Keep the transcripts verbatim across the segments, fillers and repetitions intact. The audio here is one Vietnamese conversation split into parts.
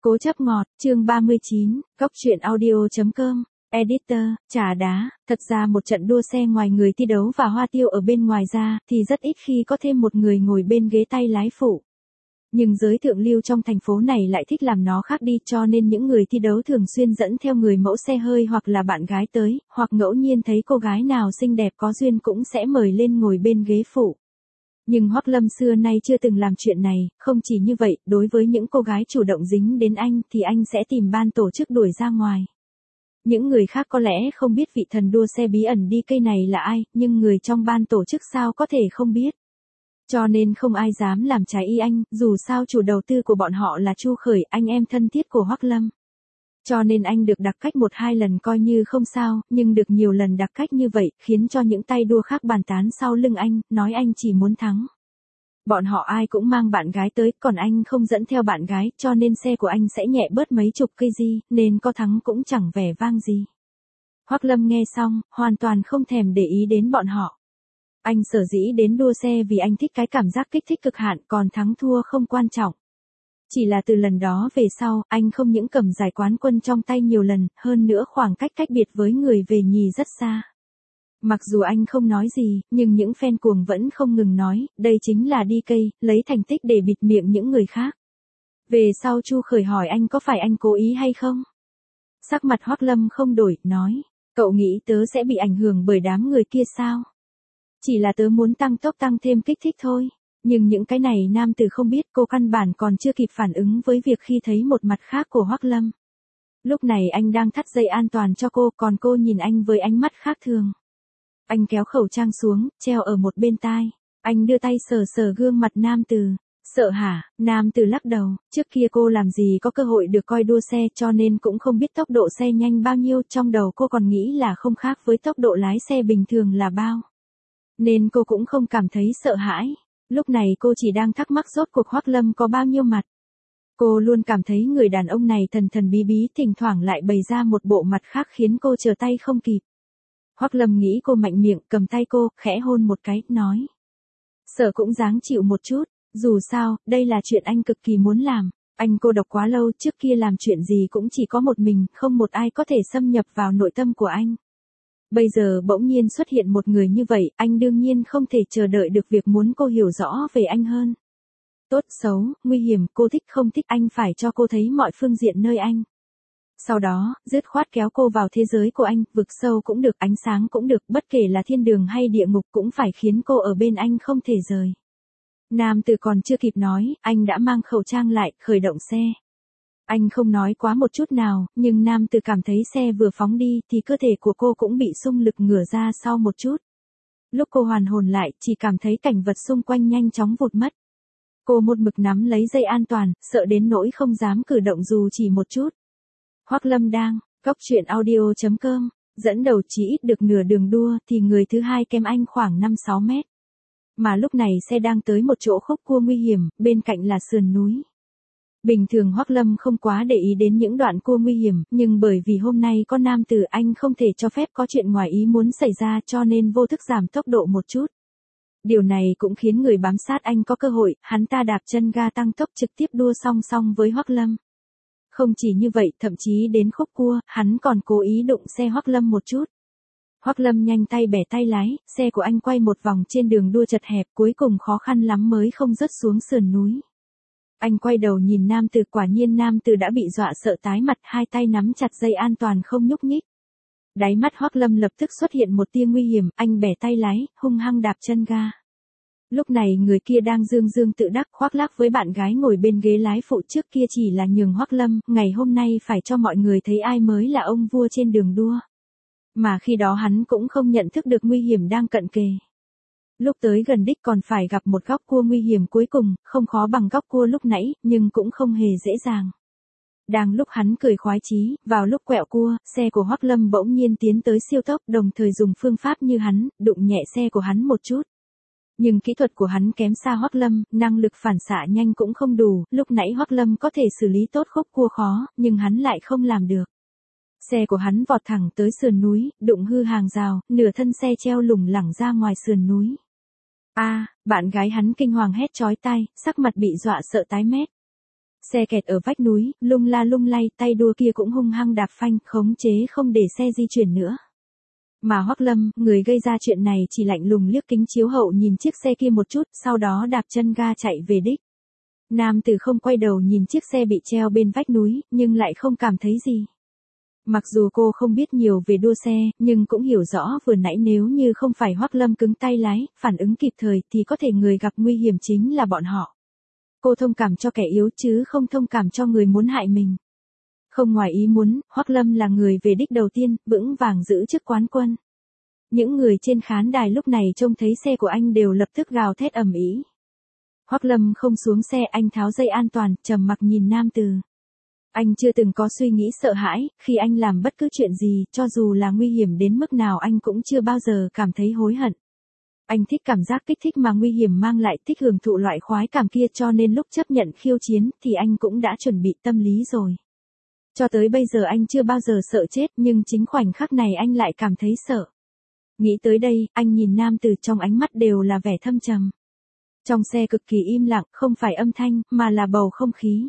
Cố chấp ngọt, chương ba mươi chín, góc truyện audio.com, editor, trà đá, thật ra một trận đua xe ngoài người thi đấu và Hoa Tiêu ở bên ngoài ra, thì rất ít khi có thêm một người ngồi bên ghế tay lái phụ. Nhưng giới thượng lưu trong thành phố này lại thích làm nó khác đi, cho nên những người thi đấu thường xuyên dẫn theo người mẫu xe hơi hoặc là bạn gái tới, hoặc ngẫu nhiên thấy cô gái nào xinh đẹp có duyên cũng sẽ mời lên ngồi bên ghế phụ. Nhưng Hoắc Lâm xưa nay chưa từng làm chuyện này, không chỉ như vậy, đối với những cô gái chủ động dính đến anh thì anh sẽ tìm ban tổ chức đuổi ra ngoài. Những người khác có lẽ không biết vị thần đua xe bí ẩn đi cây này là ai, nhưng người trong ban tổ chức sao có thể không biết. Cho nên không ai dám làm trái ý anh, dù sao chủ đầu tư của bọn họ là Chu Khởi, anh em thân thiết của Hoắc Lâm. Cho nên anh được đặc cách một hai lần coi như không sao, nhưng được nhiều lần đặc cách như vậy, khiến cho những tay đua khác bàn tán sau lưng anh, nói anh chỉ muốn thắng. Bọn họ ai cũng mang bạn gái tới, còn anh không dẫn theo bạn gái, cho nên xe của anh sẽ nhẹ bớt mấy chục cây gì, nên có thắng cũng chẳng vẻ vang gì. Hoắc Lâm nghe xong, hoàn toàn không thèm để ý đến bọn họ. Anh sở dĩ đến đua xe vì anh thích cái cảm giác kích thích cực hạn, còn thắng thua không quan trọng. Chỉ là từ lần đó về sau, anh không những cầm giải quán quân trong tay nhiều lần, hơn nữa khoảng cách cách biệt với người về nhì rất xa. Mặc dù anh không nói gì, nhưng những fan cuồng vẫn không ngừng nói, đây chính là đi cây, lấy thành tích để bịt miệng những người khác. Về sau Chu Khởi hỏi anh có phải anh cố ý hay không? Sắc mặt Hoắc Lâm không đổi, nói, cậu nghĩ tớ sẽ bị ảnh hưởng bởi đám người kia sao? Chỉ là tớ muốn tăng tốc tăng thêm kích thích thôi. Nhưng những cái này nam tử không biết, cô căn bản còn chưa kịp phản ứng với việc khi thấy một mặt khác của Hoắc Lâm. Lúc này anh đang thắt dây an toàn cho cô, còn cô nhìn anh với ánh mắt khác thường. Anh kéo khẩu trang xuống, treo ở một bên tai. Anh đưa tay sờ sờ gương mặt nam tử. Sợ hả? Nam tử lắc đầu, trước kia cô làm gì có cơ hội được coi đua xe, cho nên cũng không biết tốc độ xe nhanh bao nhiêu, trong đầu cô còn nghĩ là không khác với tốc độ lái xe bình thường là bao. Nên cô cũng không cảm thấy sợ hãi. Lúc này cô chỉ đang thắc mắc rốt cuộc Hoắc Lâm có bao nhiêu mặt. Cô luôn cảm thấy người đàn ông này thần thần bí bí, thỉnh thoảng lại bày ra một bộ mặt khác khiến cô trở tay không kịp. Hoắc Lâm nghĩ cô mạnh miệng, cầm tay cô, khẽ hôn một cái, nói. Sợ cũng dáng chịu một chút, dù sao, đây là chuyện anh cực kỳ muốn làm. Anh cô độc quá lâu, trước kia làm chuyện gì cũng chỉ có một mình, không một ai có thể xâm nhập vào nội tâm của anh. Bây giờ bỗng nhiên xuất hiện một người như vậy, anh đương nhiên không thể chờ đợi được việc muốn cô hiểu rõ về anh hơn. Tốt, xấu, nguy hiểm, cô thích không thích, anh phải cho cô thấy mọi phương diện nơi anh. Sau đó, dứt khoát kéo cô vào thế giới của anh, vực sâu cũng được, ánh sáng cũng được, bất kể là thiên đường hay địa ngục cũng phải khiến cô ở bên anh không thể rời. Nam tử còn chưa kịp nói, anh đã mang khẩu trang lại, khởi động xe. Anh không nói quá một chút nào, nhưng nam tử cảm thấy xe vừa phóng đi thì cơ thể của cô cũng bị xung lực ngửa ra sau một chút. Lúc cô hoàn hồn lại, chỉ cảm thấy cảnh vật xung quanh nhanh chóng vụt mất. Cô một mực nắm lấy dây an toàn, sợ đến nỗi không dám cử động dù chỉ một chút. Hoắc Lâm đang, góc truyện audio.com, dẫn đầu chỉ ít được nửa đường đua thì người thứ hai kém anh khoảng năm sáu mét. Mà lúc này xe đang tới một chỗ khúc cua nguy hiểm, bên cạnh là sườn núi. Bình thường Hoắc Lâm không quá để ý đến những đoạn cua nguy hiểm, nhưng bởi vì hôm nay có nam tử anh không thể cho phép có chuyện ngoài ý muốn xảy ra, cho nên vô thức giảm tốc độ một chút. Điều này cũng khiến người bám sát anh có cơ hội, hắn ta đạp chân ga tăng tốc trực tiếp đua song song với Hoắc Lâm. Không chỉ như vậy, thậm chí đến khúc cua, hắn còn cố ý đụng xe Hoắc Lâm một chút. Hoắc Lâm nhanh tay bẻ tay lái, xe của anh quay một vòng trên đường đua chật hẹp, cuối cùng khó khăn lắm mới không rớt xuống sườn núi. Anh quay đầu nhìn nam tử, quả nhiên nam tử đã bị dọa sợ tái mặt, hai tay nắm chặt dây an toàn không nhúc nhích. Đáy mắt Hoắc Lâm lập tức xuất hiện một tia nguy hiểm, anh bẻ tay lái, hung hăng đạp chân ga. Lúc này người kia đang dương dương tự đắc khoác lác với bạn gái ngồi bên ghế lái phụ, trước kia chỉ là nhường Hoắc Lâm, ngày hôm nay phải cho mọi người thấy ai mới là ông vua trên đường đua. Mà khi đó hắn cũng không nhận thức được nguy hiểm đang cận kề. Lúc tới gần đích còn phải gặp một góc cua nguy hiểm cuối cùng, không khó bằng góc cua lúc nãy, nhưng cũng không hề dễ dàng. Đang lúc hắn cười khoái chí, vào lúc quẹo cua, xe của Hoắc Lâm bỗng nhiên tiến tới siêu tốc, đồng thời dùng phương pháp như hắn, đụng nhẹ xe của hắn một chút. Nhưng kỹ thuật của hắn kém xa Hoắc Lâm, năng lực phản xạ nhanh cũng không đủ, lúc nãy Hoắc Lâm có thể xử lý tốt khúc cua khó, nhưng hắn lại không làm được. Xe của hắn vọt thẳng tới sườn núi, đụng hư hàng rào, nửa thân xe treo lủng lẳng ra ngoài sườn núi. A, à, bạn gái hắn kinh hoàng hét chói tai, sắc mặt bị dọa sợ tái mét. Xe kẹt ở vách núi, lung la lung lay, tay đua kia cũng hung hăng đạp phanh, khống chế không để xe di chuyển nữa. Mà Hoắc Lâm, người gây ra chuyện này chỉ lạnh lùng liếc kính chiếu hậu nhìn chiếc xe kia một chút, sau đó đạp chân ga chạy về đích. Nam tử không quay đầu nhìn chiếc xe bị treo bên vách núi, nhưng lại không cảm thấy gì. Mặc dù cô không biết nhiều về đua xe, nhưng cũng hiểu rõ vừa nãy nếu như không phải Hoắc Lâm cứng tay lái, phản ứng kịp thời thì có thể người gặp nguy hiểm chính là bọn họ. Cô thông cảm cho kẻ yếu chứ không thông cảm cho người muốn hại mình. Không ngoài ý muốn, Hoắc Lâm là người về đích đầu tiên, vững vàng giữ chức quán quân. Những người trên khán đài lúc này trông thấy xe của anh đều lập tức gào thét ầm ĩ. Hoắc Lâm không xuống xe, anh tháo dây an toàn, trầm mặc nhìn nam tử. Anh chưa từng có suy nghĩ sợ hãi, khi anh làm bất cứ chuyện gì, cho dù là nguy hiểm đến mức nào anh cũng chưa bao giờ cảm thấy hối hận. Anh thích cảm giác kích thích mà nguy hiểm mang lại, thích hưởng thụ loại khoái cảm kia, cho nên lúc chấp nhận khiêu chiến thì anh cũng đã chuẩn bị tâm lý rồi. Cho tới bây giờ anh chưa bao giờ sợ chết, nhưng chính khoảnh khắc này anh lại cảm thấy sợ. Nghĩ tới đây, anh nhìn nam tử, trong ánh mắt đều là vẻ thâm trầm. Trong xe cực kỳ im lặng, không phải âm thanh, mà là bầu không khí.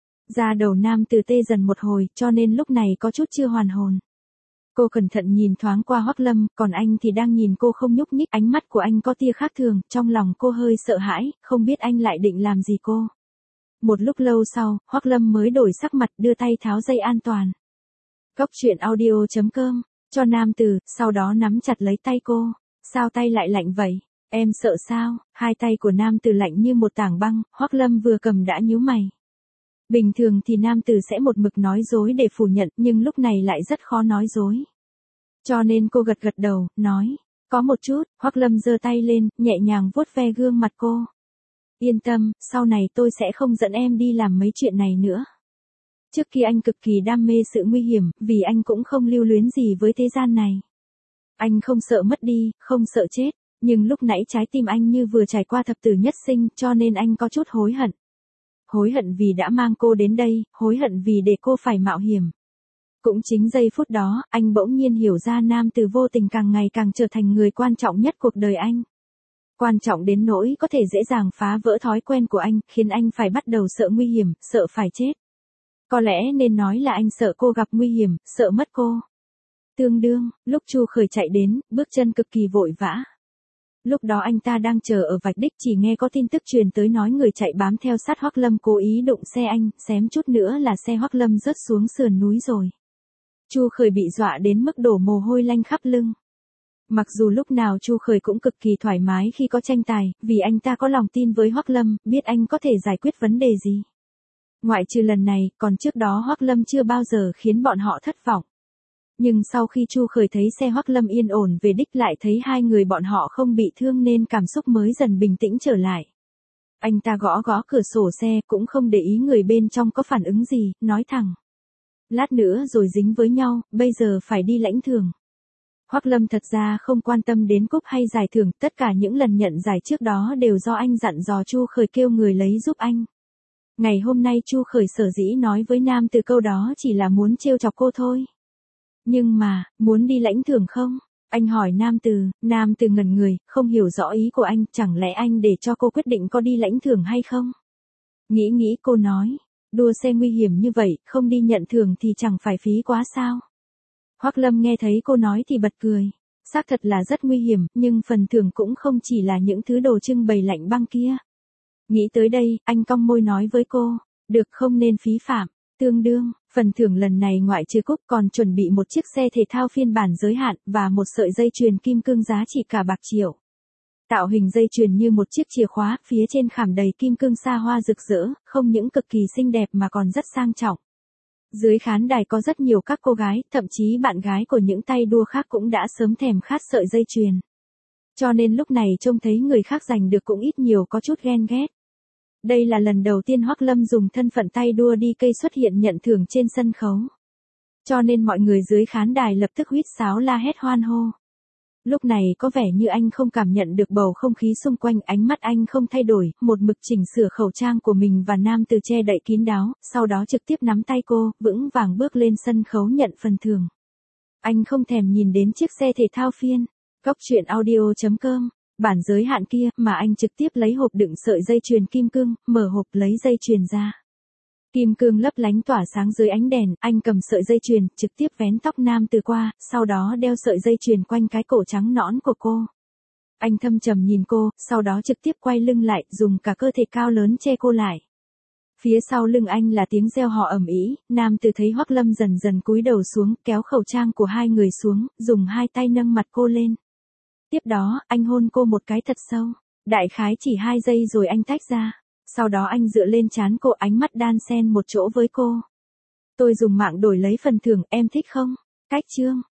Da đầu nam tử tê dần một hồi, cho nên lúc này có chút chưa hoàn hồn. Cô cẩn thận nhìn thoáng qua Hoắc Lâm, còn anh thì đang nhìn cô không nhúc nhích, ánh mắt của anh có tia khác thường, trong lòng cô hơi sợ hãi, không biết anh lại định làm gì cô. Một lúc lâu sau, Hoắc Lâm mới đổi sắc mặt, đưa tay tháo dây an toàn. Cốc truyện audio chấm com, cho nam tử, sau đó nắm chặt lấy tay cô. Sao tay lại lạnh vậy? Em sợ sao? Hai tay của nam tử lạnh như một tảng băng, Hoắc Lâm vừa cầm đã nhíu mày. Bình thường thì nam tử sẽ một mực nói dối để phủ nhận, nhưng lúc này lại rất khó nói dối. Cho nên cô gật gật đầu, nói, có một chút. Hoắc Lâm giơ tay lên, nhẹ nhàng vuốt ve gương mặt cô. Yên tâm, sau này tôi sẽ không dẫn em đi làm mấy chuyện này nữa. Trước kia anh cực kỳ đam mê sự nguy hiểm, vì anh cũng không lưu luyến gì với thế gian này. Anh không sợ mất đi, không sợ chết, nhưng lúc nãy trái tim anh như vừa trải qua thập tử nhất sinh, cho nên anh có chút hối hận. Hối hận vì đã mang cô đến đây, hối hận vì để cô phải mạo hiểm. Cũng chính giây phút đó, anh bỗng nhiên hiểu ra nam tử vô tình càng ngày càng trở thành người quan trọng nhất cuộc đời anh. Quan trọng đến nỗi có thể dễ dàng phá vỡ thói quen của anh, khiến anh phải bắt đầu sợ nguy hiểm, sợ phải chết. Có lẽ nên nói là anh sợ cô gặp nguy hiểm, sợ mất cô. Tương đương, lúc Chu Khởi chạy đến, bước chân cực kỳ vội vã. Lúc đó anh ta đang chờ ở vạch đích, chỉ nghe có tin tức truyền tới nói người chạy bám theo sát Hoắc Lâm cố ý đụng xe anh, xém chút nữa là xe Hoắc Lâm rớt xuống sườn núi rồi. Chu Khởi bị dọa đến mức đổ mồ hôi lanh khắp lưng. Mặc dù lúc nào Chu Khởi cũng cực kỳ thoải mái khi có tranh tài, vì anh ta có lòng tin với Hoắc Lâm, biết anh có thể giải quyết vấn đề gì. Ngoại trừ lần này, còn trước đó Hoắc Lâm chưa bao giờ khiến bọn họ thất vọng. Nhưng sau khi Chu Khởi thấy xe Hoắc Lâm yên ổn về đích, lại thấy hai người bọn họ không bị thương nên cảm xúc mới dần bình tĩnh trở lại. Anh ta gõ gõ cửa sổ xe, cũng không để ý người bên trong có phản ứng gì, nói thẳng. Lát nữa rồi dính với nhau, bây giờ phải đi lãnh thưởng. Hoắc Lâm thật ra không quan tâm đến cúp hay giải thưởng, tất cả những lần nhận giải trước đó đều do anh dặn dò Chu Khởi kêu người lấy giúp anh. Ngày hôm nay Chu Khởi sở dĩ nói với nam từ câu đó chỉ là muốn trêu chọc cô thôi. Nhưng mà, muốn đi lãnh thưởng không? Anh hỏi nam từ, nam từ ngẩn người, không hiểu rõ ý của anh, chẳng lẽ anh để cho cô quyết định có đi lãnh thưởng hay không? Nghĩ nghĩ cô nói, đua xe nguy hiểm như vậy, không đi nhận thưởng thì chẳng phải phí quá sao? Hoắc Lâm nghe thấy cô nói thì bật cười. Xác thật là rất nguy hiểm, nhưng phần thưởng cũng không chỉ là những thứ đồ trưng bày lạnh băng kia. Nghĩ tới đây, anh cong môi nói với cô, được, không nên phí phạm. Tương đương, phần thưởng lần này ngoại trừ cúp còn chuẩn bị một chiếc xe thể thao phiên bản giới hạn, và một sợi dây chuyền kim cương giá trị cả bạc triệu. Tạo hình dây chuyền như một chiếc chìa khóa, phía trên khảm đầy kim cương xa hoa rực rỡ, không những cực kỳ xinh đẹp mà còn rất sang trọng. Dưới khán đài có rất nhiều các cô gái, thậm chí bạn gái của những tay đua khác cũng đã sớm thèm khát sợi dây chuyền. Cho nên lúc này trông thấy người khác giành được cũng ít nhiều có chút ghen ghét. Đây là lần đầu tiên Hoắc Lâm dùng thân phận tay đua đi cây xuất hiện nhận thưởng trên sân khấu. Cho nên mọi người dưới khán đài lập tức huýt sáo la hét hoan hô. Lúc này có vẻ như anh không cảm nhận được bầu không khí xung quanh, ánh mắt anh không thay đổi, một mực chỉnh sửa khẩu trang của mình và nam từ che đậy kín đáo, sau đó trực tiếp nắm tay cô, vững vàng bước lên sân khấu nhận phần thưởng. Anh không thèm nhìn đến chiếc xe thể thao phiên. Cốc truyện audio chấm com, bản giới hạn kia, mà anh trực tiếp lấy hộp đựng sợi dây chuyền kim cương, mở hộp lấy dây chuyền ra. Kim cương lấp lánh tỏa sáng dưới ánh đèn, anh cầm sợi dây chuyền, trực tiếp vén tóc nam từ qua, sau đó đeo sợi dây chuyền quanh cái cổ trắng nõn của cô. Anh thâm trầm nhìn cô, sau đó trực tiếp quay lưng lại, dùng cả cơ thể cao lớn che cô lại. Phía sau lưng anh là tiếng reo hò ầm ĩ, nam từ thấy Hoắc Lâm dần dần cúi đầu xuống, kéo khẩu trang của hai người xuống, dùng hai tay nâng mặt cô lên. Tiếp đó, anh hôn cô một cái thật sâu, đại khái chỉ hai giây rồi anh tách ra. Sau đó anh dựa lên trán cô, ánh mắt đan xen một chỗ với cô. Tôi dùng mạng đổi lấy phần thưởng, em thích không? Cách chương